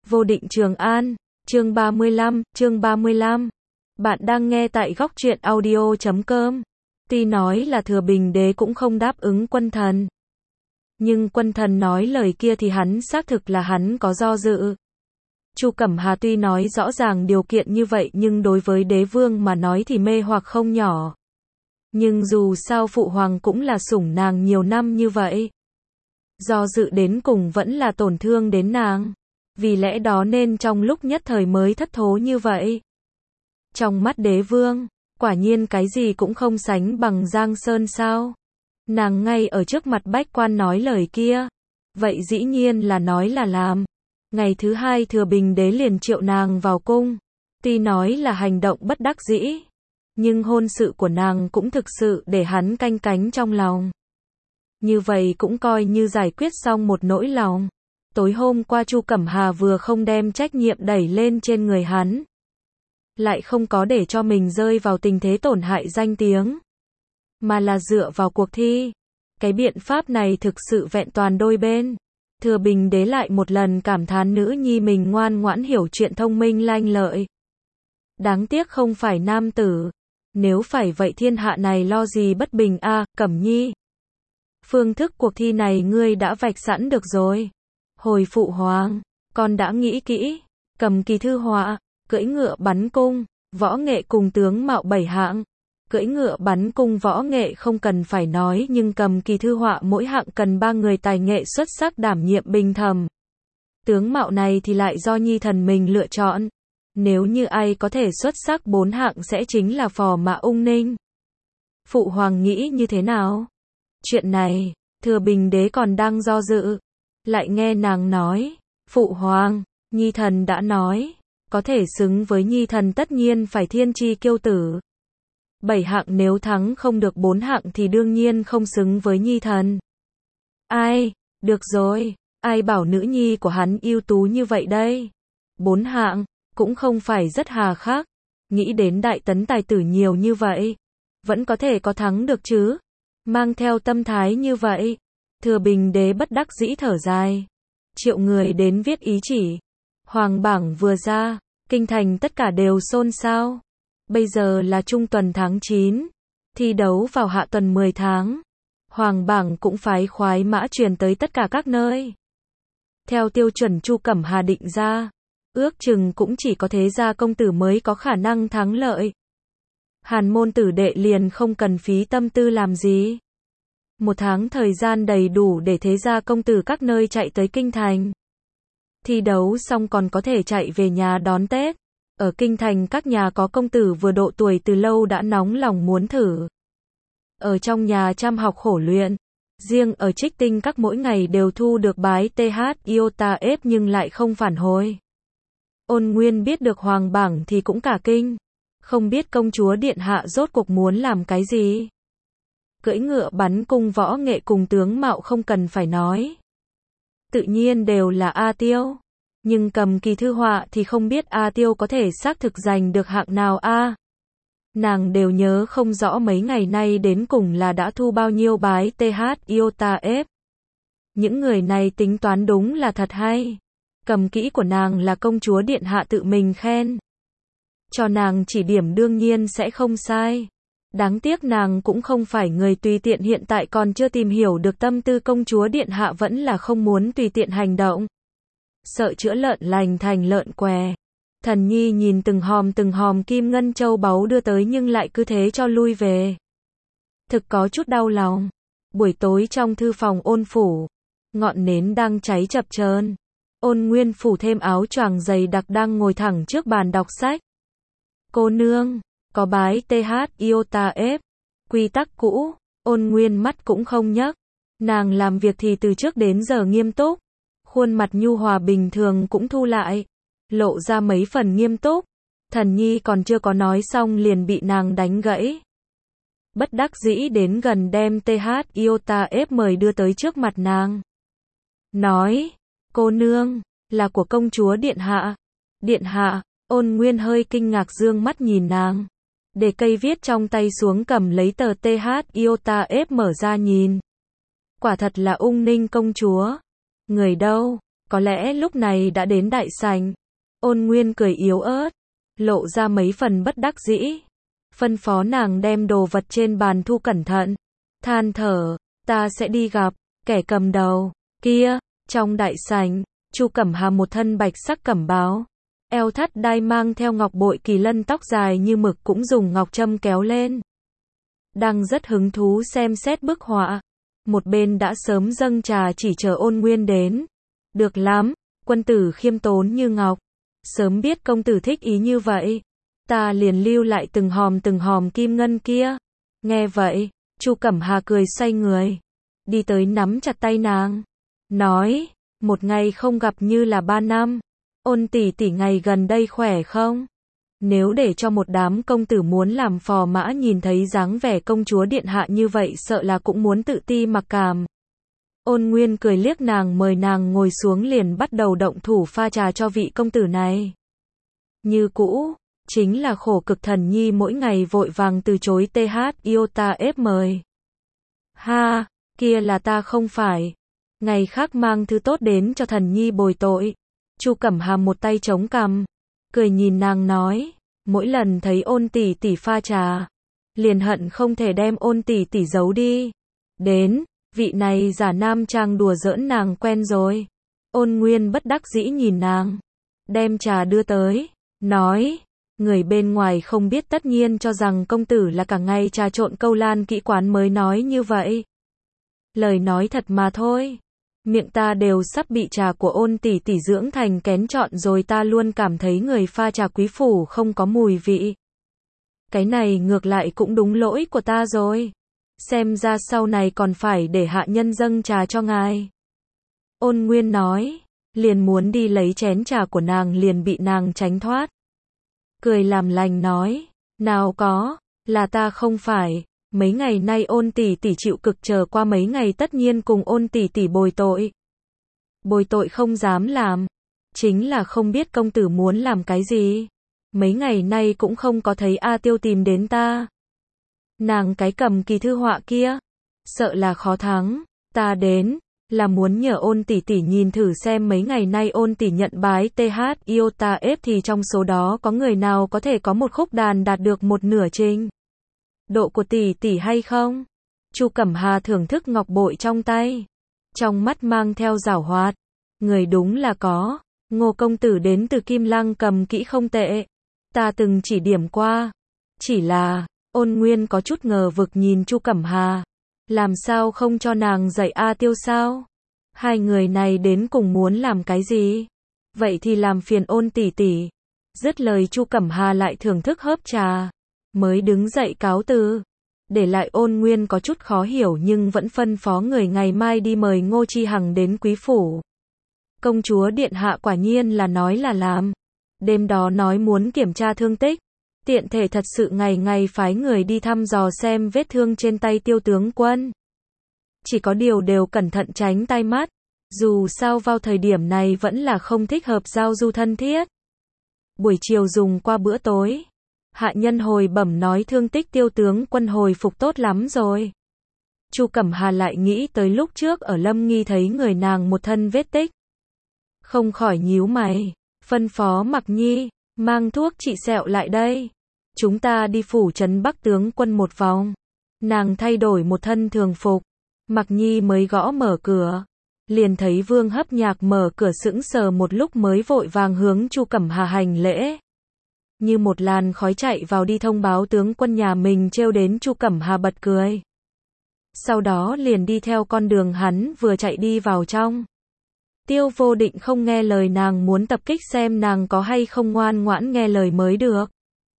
Vô định Trường An, chương 35. Bạn đang nghe tại góc truyện audio.com. Tuy nói là Thừa Bình Đế cũng không đáp ứng Quân Thần. Nhưng Quân Thần nói lời kia thì hắn xác thực là hắn có do dự. Chu Cẩm Hà tuy nói rõ ràng điều kiện như vậy nhưng đối với đế vương mà nói thì mê hoặc không nhỏ. Nhưng dù sao phụ hoàng cũng là sủng nàng nhiều năm như vậy. Do dự đến cùng vẫn là tổn thương đến nàng. Vì lẽ đó nên trong lúc nhất thời mới thất thố như vậy. Trong mắt đế vương, quả nhiên cái gì cũng không sánh bằng Giang Sơn sao. Nàng ngay ở trước mặt bách quan nói lời kia. Vậy dĩ nhiên là nói là làm. Ngày thứ hai Thừa Bình Đế liền triệu nàng vào cung. Tuy nói là hành động bất đắc dĩ. Nhưng hôn sự của nàng cũng thực sự để hắn canh cánh trong lòng. Như vậy cũng coi như giải quyết xong một nỗi lòng. Tối hôm qua Chu Cẩm Hà vừa không đem trách nhiệm đẩy lên trên người hắn. Lại không có để cho mình rơi vào tình thế tổn hại danh tiếng. Mà là dựa vào cuộc thi. Cái biện pháp này thực sự vẹn toàn đôi bên. Thừa Bình Đế lại một lần cảm thán nữ nhi mình ngoan ngoãn hiểu chuyện thông minh lanh lợi. Đáng tiếc không phải nam tử. Nếu phải vậy thiên hạ này lo gì bất bình a, Cẩm Nhi. Phương thức cuộc thi này ngươi đã vạch sẵn được rồi. Hồi phụ hoàng, con đã nghĩ kỹ, cầm kỳ thư họa, cưỡi ngựa bắn cung, võ nghệ cùng tướng mạo 7 hạng. Cưỡi ngựa bắn cung võ nghệ không cần phải nói nhưng cầm kỳ thư họa mỗi hạng cần 3 người tài nghệ xuất sắc đảm nhiệm bình thẩm. Tướng mạo này thì lại do nhi thần mình lựa chọn. Nếu như ai có thể xuất sắc 4 hạng sẽ chính là Phò Mã Ung Ninh. Phụ hoàng nghĩ như thế nào? Chuyện này, Thừa Bình Đế còn đang do dự. Lại nghe nàng nói, phụ hoàng, nhi thần đã nói, có thể xứng với nhi thần tất nhiên phải thiên chi kiêu tử. 7 hạng nếu thắng không được 4 hạng thì đương nhiên không xứng với nhi thần. Ai, được rồi, ai bảo nữ nhi của hắn ưu tú như vậy đây? 4 hạng, cũng không phải rất hà khắc. Nghĩ đến đại tấn tài tử nhiều như vậy, vẫn có thể có thắng được chứ? Mang theo tâm thái như vậy, Thừa Bình Đế bất đắc dĩ thở dài. Triệu người đến viết ý chỉ. Hoàng bảng vừa ra, kinh thành tất cả đều xôn xao. Bây giờ là trung tuần tháng 9, thi đấu vào hạ tuần 10 tháng. Hoàng bảng cũng phái khoái mã truyền tới tất cả các nơi. Theo tiêu chuẩn Chu Cẩm Hà định ra, ước chừng cũng chỉ có thế gia công tử mới có khả năng thắng lợi. Hàn môn tử đệ liền không cần phí tâm tư làm gì. 1 tháng thời gian đầy đủ để thế gia công tử các nơi chạy tới kinh thành. Thi đấu xong còn có thể chạy về nhà đón Tết. Ở kinh thành các nhà có công tử vừa độ tuổi từ lâu đã nóng lòng muốn thử. Ở trong nhà chăm học khổ luyện. Riêng ở Trích Tinh các mỗi ngày đều thu được bái TH Iota F nhưng lại không phản hồi. Ôn Nguyên biết được hoàng bảng thì cũng cả kinh. Không biết công chúa điện hạ rốt cuộc muốn làm cái gì. Cưỡi ngựa bắn cung võ nghệ cùng tướng mạo không cần phải nói. Tự nhiên đều là A Tiêu. Nhưng cầm kỳ thư họa thì không biết A Tiêu có thể xác thực giành được hạng nào a. Nàng đều nhớ không rõ mấy ngày nay đến cùng là đã thu bao nhiêu bái TH Iota F. Những người này tính toán đúng là thật hay. Cầm kỹ của nàng là công chúa điện hạ tự mình khen. Cho nàng chỉ điểm đương nhiên sẽ không sai. Đáng tiếc nàng cũng không phải người tùy tiện, hiện tại còn chưa tìm hiểu được tâm tư công chúa điện hạ vẫn là không muốn tùy tiện hành động. Sợ chữa lợn lành thành lợn què. Thần nhi nhìn từng hòm kim ngân châu báu đưa tới nhưng lại cứ thế cho lui về. Thực có chút đau lòng. Buổi tối trong thư phòng Ôn phủ, ngọn nến đang cháy chập chờn. Ôn Nguyên phủ thêm áo choàng dày đặc đang ngồi thẳng trước bàn đọc sách. Cô nương, có bái TH Iota F. Quy tắc cũ. Ôn Nguyên mắt cũng không nhấc. Nàng làm việc thì từ trước đến giờ nghiêm túc. Khuôn mặt nhu hòa bình thường cũng thu lại. Lộ ra mấy phần nghiêm túc. Thần nhi còn chưa có nói xong liền bị nàng đánh gãy. Bất đắc dĩ đến gần đem TH Iota F mời đưa tới trước mặt nàng. Nói, cô nương, là của công chúa điện hạ. Điện hạ, Ôn Nguyên hơi kinh ngạc dương mắt nhìn nàng. Để cây viết trong tay xuống cầm lấy tờ TH Iota F mở ra nhìn. Quả thật là Ung Ninh công chúa. Người đâu? có lẽ lúc này đã đến đại sảnh. Ôn Nguyên cười yếu ớt, lộ ra mấy phần bất đắc dĩ. Phân phó nàng đem đồ vật trên bàn thu cẩn thận. Than thở, ta sẽ đi gặp kẻ cầm đầu kia. Trong đại sảnh, Chu Cẩm Hà một thân bạch sắc cẩm bào, eo thắt đai mang theo ngọc bội kỳ lân, tóc dài như mực cũng dùng ngọc châm kéo lên. Đang rất hứng thú xem xét bức họa. Một bên đã sớm dâng trà chỉ chờ Ôn Nguyên đến. Được lắm, quân tử khiêm tốn như ngọc. Sớm biết công tử thích ý như vậy, ta liền lưu lại từng hòm kim ngân kia. Nghe vậy, Chu Cẩm Hà cười xoay người, đi tới nắm chặt tay nàng, nói, một ngày không gặp như là 3 năm. Ôn tỷ tỷ ngày gần đây khỏe không? Nếu để cho một đám công tử muốn làm phò mã nhìn thấy dáng vẻ công chúa điện hạ như vậy sợ là cũng muốn tự ti mặc cảm. Ôn Nguyên cười liếc nàng, mời nàng ngồi xuống, liền bắt đầu động thủ pha trà cho vị công tử này. Như cũ, chính là khổ cực thần nhi mỗi ngày vội vàng từ chối iota ép mời. Ha, kia là ta không phải. Ngày khác mang thứ tốt đến cho thần nhi bồi tội. Chu Cẩm Hà một tay chống cằm, cười nhìn nàng nói, mỗi lần thấy Ôn tỷ tỷ pha trà, liền hận không thể đem Ôn tỷ tỷ giấu đi. Đến, vị này giả nam trang đùa giỡn nàng quen rồi. Ôn Nguyên bất đắc dĩ nhìn nàng, đem trà đưa tới, nói, người bên ngoài không biết tất nhiên cho rằng công tử là cả ngày trà trộn câu lan kỹ quán mới nói như vậy. Lời nói thật mà thôi. Miệng ta đều sắp bị trà của Ôn tỷ tỷ dưỡng thành kén chọn rồi, ta luôn cảm thấy người pha trà quý phủ không có mùi vị. Cái này ngược lại cũng đúng lỗi của ta rồi. Xem ra sau này còn phải để hạ nhân dâng trà cho ngài. Ôn Nguyên nói, liền muốn đi lấy chén trà của nàng liền bị nàng tránh thoát. Cười làm lành nói, nào có, là ta không phải. Mấy ngày nay Ôn tỷ tỷ chịu cực, chờ qua mấy ngày tất nhiên cùng Ôn tỷ tỷ bồi tội. Bồi tội không dám làm, chính là không biết công tử muốn làm cái gì. Mấy ngày nay cũng không có thấy A Tiêu tìm đến ta. Nàng cái cầm kỳ thư họa kia, sợ là khó thắng. Ta đến, là muốn nhờ Ôn tỷ tỷ nhìn thử xem mấy ngày nay Ôn tỷ nhận bái iota ép thì trong số đó có người nào có thể có một khúc đàn đạt được một nửa trình độ của tỷ tỷ hay không? Chu Cẩm Hà thưởng thức ngọc bội trong tay, trong mắt mang theo giảo hoạt. Người đúng là có. Ngô công tử đến từ Kim Lăng cầm kỹ không tệ. Ta từng chỉ điểm qua. Chỉ là, Ôn Nguyên có chút ngờ vực nhìn Chu Cẩm Hà. Làm sao không cho nàng dạy A Tiêu sao? Hai người này đến cùng muốn làm cái gì? Vậy thì làm phiền Ôn tỷ tỷ. Dứt lời Chu Cẩm Hà lại thưởng thức hớp trà, mới đứng dậy cáo từ. Để lại Ôn Nguyên có chút khó hiểu nhưng vẫn phân phó người ngày mai đi mời Ngô Chi Hằng đến quý phủ. Công chúa điện hạ quả nhiên là nói là làm. Đêm đó nói muốn kiểm tra thương tích, tiện thể thật sự ngày ngày phái người đi thăm dò xem vết thương trên tay Tiêu tướng quân. Chỉ có điều đều cẩn thận tránh tai mắt, dù sao vào thời điểm này vẫn là không thích hợp giao du thân thiết. Buổi chiều dùng qua bữa tối, hạ nhân hồi bẩm nói thương tích Tiêu tướng quân hồi phục tốt lắm rồi. Chu Cẩm Hà lại nghĩ tới lúc trước ở Lâm Nghi thấy người nàng một thân vết tích, không khỏi nhíu mày, phân phó Mặc Nhi, mang thuốc trị sẹo lại đây. Chúng ta đi phủ trấn Bắc tướng quân một vòng. Nàng thay đổi một thân thường phục. Mặc Nhi mới gõ mở cửa, liền thấy Vương Hấp Nhạc mở cửa sững sờ một lúc mới vội vàng hướng Chu Cẩm Hà hành lễ. Như một làn khói chạy vào đi thông báo tướng quân nhà mình, trêu đến Chu Cẩm Hà bật cười. Sau đó liền đi theo con đường hắn vừa chạy đi vào trong. Tiêu Vô Định không nghe lời nàng, muốn tập kích xem nàng có hay không ngoan ngoãn nghe lời mới được.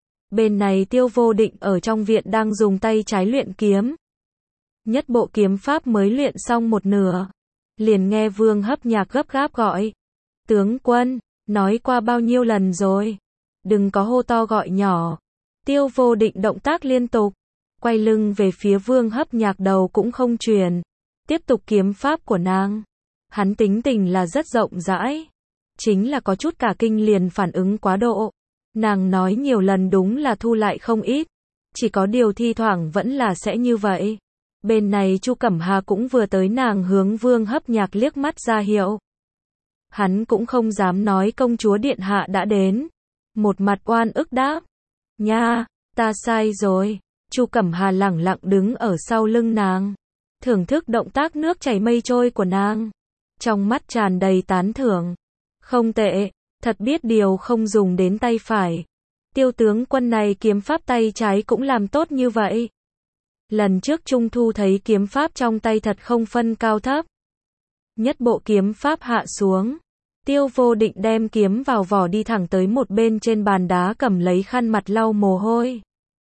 Bên này Tiêu Vô Định ở trong viện đang dùng tay trái luyện kiếm. Nhất bộ kiếm pháp mới luyện xong một nửa, liền nghe Vương Hấp Nhạc gấp gáp gọi. Tướng quân, nói qua bao nhiêu lần rồi, đừng có hô to gọi nhỏ. Tiêu Vô Định động tác liên tục, quay lưng về phía Vương Hấp Nhạc, đầu cũng không chuyển, tiếp tục kiếm pháp của nàng. Hắn tính tình là rất rộng rãi, chính là có chút cả kinh liền phản ứng quá độ. Nàng nói nhiều lần đúng là thu lại không ít, chỉ có điều thi thoảng vẫn là sẽ như vậy. Bên này Chu Cẩm Hà cũng vừa tới, nàng hướng Vương Hấp Nhạc liếc mắt ra hiệu. Hắn cũng không dám nói công chúa điện hạ đã đến. Một mặt oan ức đáp. Nha, ta sai rồi. Chu Cẩm Hà lẳng lặng đứng ở sau lưng nàng. Thưởng thức động tác nước chảy mây trôi của nàng. Trong mắt tràn đầy tán thưởng. Không tệ, thật biết điều không dùng đến tay phải. Tiêu tướng quân này kiếm pháp tay trái cũng làm tốt như vậy. Lần trước Trung Thu thấy kiếm pháp trong tay thật không phân cao thấp. Nhất bộ kiếm pháp hạ xuống. Tiêu Vô Định đem kiếm vào vỏ đi thẳng tới một bên trên bàn đá cầm lấy khăn mặt lau mồ hôi.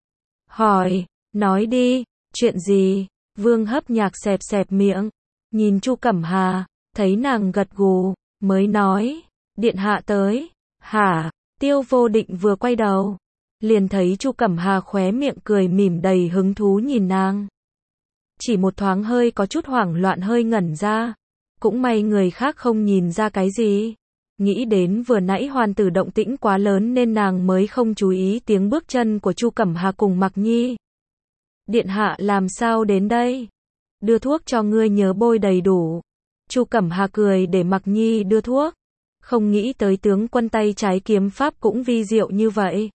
Hỏi, nói đi, chuyện gì? Vương Hấp Nhạc xẹp xẹp miệng, nhìn Chu Cẩm Hà, thấy nàng gật gù, mới nói, điện hạ tới. Hả? Tiêu Vô Định vừa quay đầu, liền thấy Chu Cẩm Hà khóe miệng cười mỉm đầy hứng thú nhìn nàng. Chỉ một thoáng hơi có chút hoảng loạn hơi ngẩn ra. Cũng may người khác không nhìn ra cái gì. Nghĩ đến vừa nãy hoàn tử động tĩnh quá lớn nên nàng mới không chú ý tiếng bước chân của Chu Cẩm Hà cùng Mặc Nhi. Điện hạ làm sao đến đây? Đưa thuốc cho ngươi nhớ bôi đầy đủ. Chu Cẩm Hà cười để Mặc Nhi đưa thuốc. Không nghĩ tới tướng quân tay trái kiếm pháp cũng vi diệu như vậy.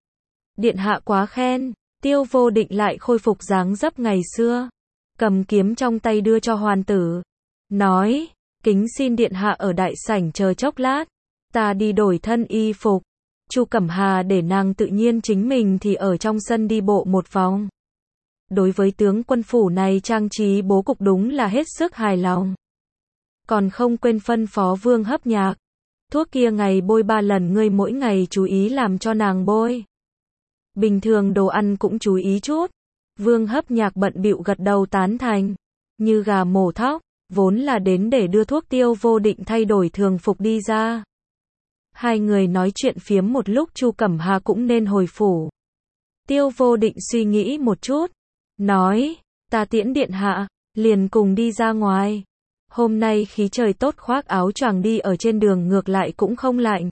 Điện hạ quá khen. Tiêu Vô Định lại khôi phục dáng dấp ngày xưa. Cầm kiếm trong tay đưa cho hoàn tử. Nói, kính xin điện hạ ở đại sảnh chờ chốc lát. Ta đi đổi thân y phục. Chu Cẩm Hà để nàng tự nhiên chính mình thì ở trong sân đi bộ một vòng. Đối với tướng quân phủ này trang trí bố cục đúng là hết sức hài lòng. Còn không quên phân phó Vương Hấp Nhạc. Thuốc kia ngày bôi 3 lần ngươi mỗi ngày chú ý làm cho nàng bôi. Bình thường đồ ăn cũng chú ý chút. Vương Hấp Nhạc bận bịu gật đầu tán thành. Như gà mổ thóc, vốn là đến để đưa thuốc. Tiêu Vô Định thay đổi thường phục đi ra. Hai người nói chuyện phiếm một lúc Chu Cẩm Hà cũng nên hồi phủ. Tiêu Vô Định suy nghĩ một chút. Nói, ta tiễn điện hạ, liền cùng đi ra ngoài. Hôm nay khí trời tốt khoác áo choàng đi ở trên đường ngược lại cũng không lạnh.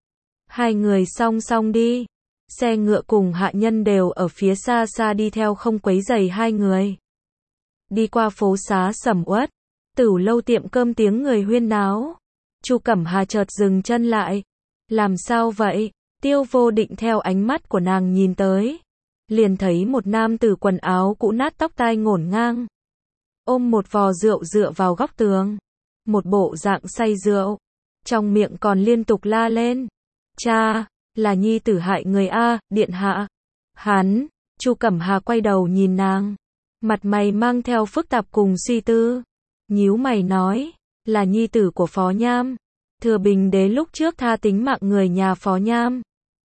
Hai người song song đi. Xe ngựa cùng hạ nhân đều ở phía xa xa đi theo không quấy rầy hai người. Đi qua phố xá sầm uất, Tửu lâu tiệm cơm tiếng người huyên náo. Chu Cẩm Hà chợt dừng chân lại. Làm sao vậy? Tiêu Vô Định theo ánh mắt của nàng nhìn tới. Liền thấy một nam tử quần áo cũ nát tóc tai ngổn ngang. Ôm một vò rượu dựa vào góc tường. Một bộ dạng say rượu. Trong miệng còn liên tục la lên. Cha, là nhi tử hại người a, điện hạ. Hắn, Chu Cẩm Hà quay đầu nhìn nàng. Mặt mày mang theo phức tạp cùng suy tư. Nhíu mày nói, là nhi tử của Phó Nham. Thừa Bình Đế lúc trước tha tính mạng người nhà Phó Nham.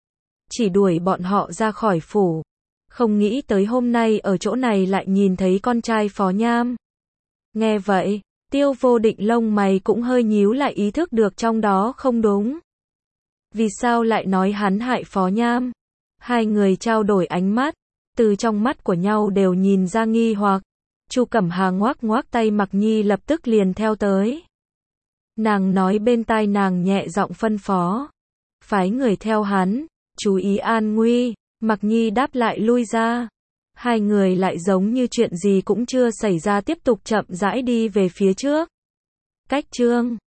Chỉ đuổi bọn họ ra khỏi phủ. Không nghĩ tới hôm nay ở chỗ này lại nhìn thấy con trai Phó Nham. Nghe vậy, Tiêu Vô Định lông mày cũng hơi nhíu lại ý thức được trong đó không đúng. Vì sao lại nói hắn hại Phó Nham? Hai người trao đổi ánh mắt, từ trong mắt của nhau đều nhìn ra nghi hoặc. Chu Cẩm Hà ngoác ngoác tay Mặc Nhi lập tức liền theo tới. Nàng nói bên tai nàng nhẹ giọng phân phó. Phái người theo hắn, chú ý an nguy. Mặc Nhi đáp lại lui ra. Hai người lại giống như chuyện gì cũng chưa xảy ra tiếp tục chậm rãi đi về phía trước. Cách chương